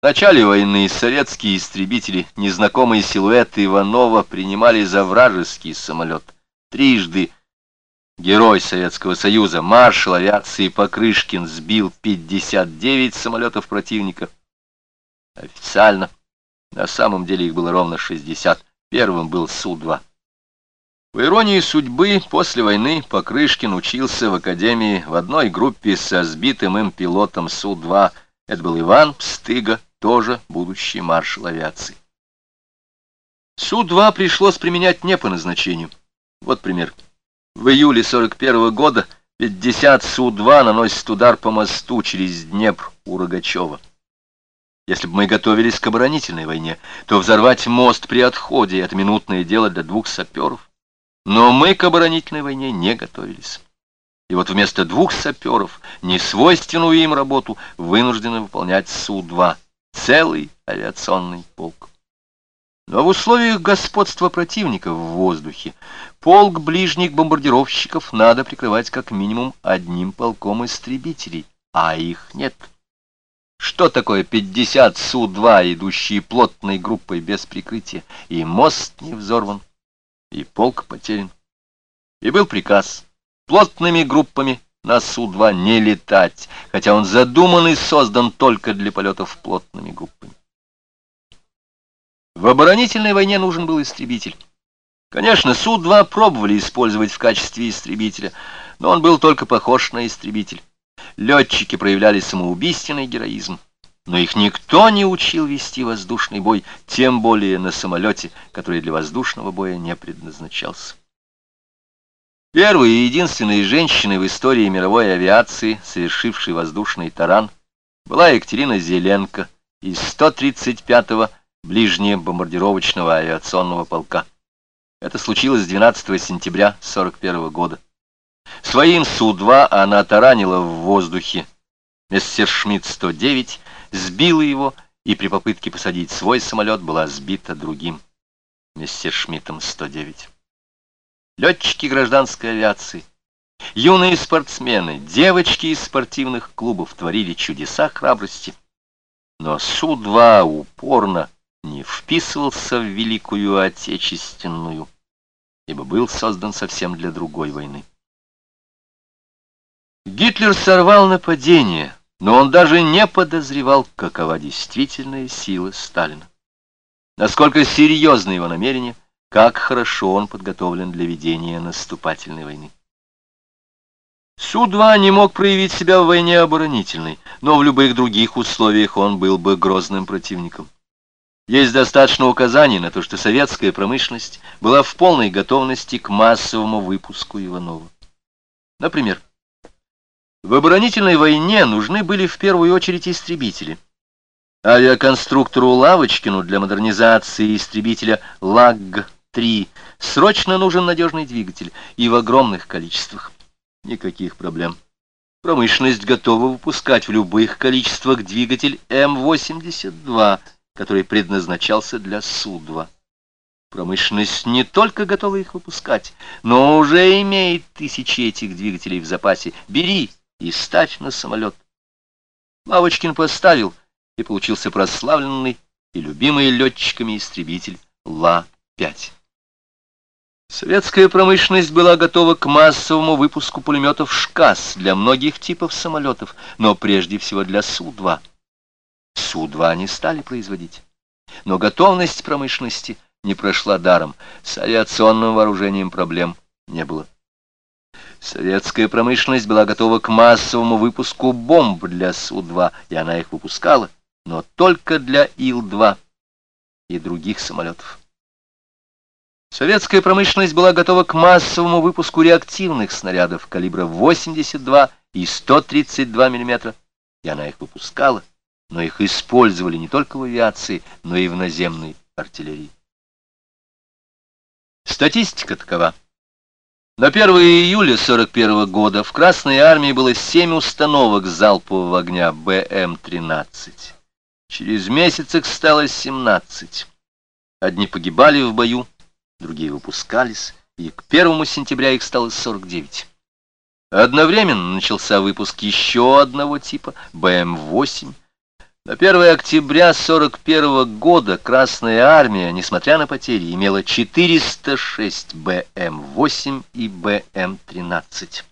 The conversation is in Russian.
В начале войны советские истребители, незнакомые силуэты Иванова, принимали за вражеский самолет. Трижды герой Советского Союза, маршал авиации Покрышкин, сбил 59 самолетов противника. Официально, на самом деле их было ровно 60. Первым был Су-2. По иронии судьбы, после войны Покрышкин учился в академии в одной группе со сбитым им пилотом Су-2. Это был Иван Пстыга, тоже будущий маршал авиации. Су-2 пришлось применять не по назначению. Вот пример. В июле 41 года 50 Су-2 наносит удар по мосту через Днепр у Рогачева. Если бы мы готовились к оборонительной войне, то взорвать мост при отходе — это минутное дело для двух саперов. Но мы к оборонительной войне не готовились. И вот вместо двух саперов, несвойственную им работу, вынуждены выполнять Су-2, целый авиационный полк. Но в условиях господства противника в воздухе полк ближних бомбардировщиков надо прикрывать как минимум одним полком истребителей, а их нет. Что такое 50 Су-2, идущие плотной группой без прикрытия? И мост не взорван, и полк потерян. И был приказ плотными группами на Су-2 не летать, хотя он задуман и создан только для полетов плотными группами. В оборонительной войне нужен был истребитель. Конечно, Су-2 пробовали использовать в качестве истребителя, но он был только похож на истребитель. Летчики проявляли самоубийственный героизм, но их никто не учил вести воздушный бой, тем более на самолете, который для воздушного боя не предназначался. Первой и единственной женщиной в истории мировой авиации, совершившей воздушный таран, была Екатерина Зеленко из 135-го ближнебомбардировочного авиационного полка. Это случилось 12 сентября 1941 года. Своим Су-2 она таранила в воздухе Мессершмитт-109, сбила его и при попытке посадить свой самолет была сбита другим Мессершмиттом-109. Летчики гражданской авиации, юные спортсмены, девочки из спортивных клубов творили чудеса храбрости. Но Су-2 упорно не вписывался в Великую Отечественную, ибо был создан совсем для другой войны. Гитлер сорвал нападение, но он даже не подозревал, какова действительная сила Сталина. Насколько серьезны его намерения, как хорошо он подготовлен для ведения наступательной войны. Су-2 не мог проявить себя в войне оборонительной, но в любых других условиях он был бы грозным противником. Есть достаточно указаний на то, что советская промышленность была в полной готовности к массовому выпуску Иванова. Например, в оборонительной войне нужны были в первую очередь истребители. Авиаконструктору Лавочкину для модернизации истребителя ЛАГ-3 срочно нужен надежный двигатель и в огромных количествах. Никаких проблем. Промышленность готова выпускать в любых количествах двигатель М-82, который предназначался для Су-2. Промышленность не только готова их выпускать, но уже имеет тысячи этих двигателей в запасе. Бери и ставь на самолет. Лавочкин поставил, и получился прославленный и любимый летчиками истребитель Ла-5. Советская промышленность была готова к массовому выпуску пулеметов ШКАС для многих типов самолетов, но прежде всего для Су-2. Су-2 не стали производить. Но готовность промышленности не прошла даром. С авиационным вооружением проблем не было. Советская промышленность была готова к массовому выпуску бомб для Су-2, и она их выпускала, но только для Ил-2 и других самолетов. Советская промышленность была готова к массовому выпуску реактивных снарядов калибра 82 и 132 мм, и она их выпускала, но их использовали не только в авиации, но и в наземной артиллерии. Статистика такова. На 1 июля 1941 года в Красной армии было 7 установок залпового огня БМ-13. Через месяц их стало 17. Одни погибали в бою, другие выпускались, и к 1 сентября их стало 49. Одновременно начался выпуск еще одного типа БМ-8. На 1 октября 1941 года Красная Армия, несмотря на потери, имела 406 БМ-8 и БМ-13.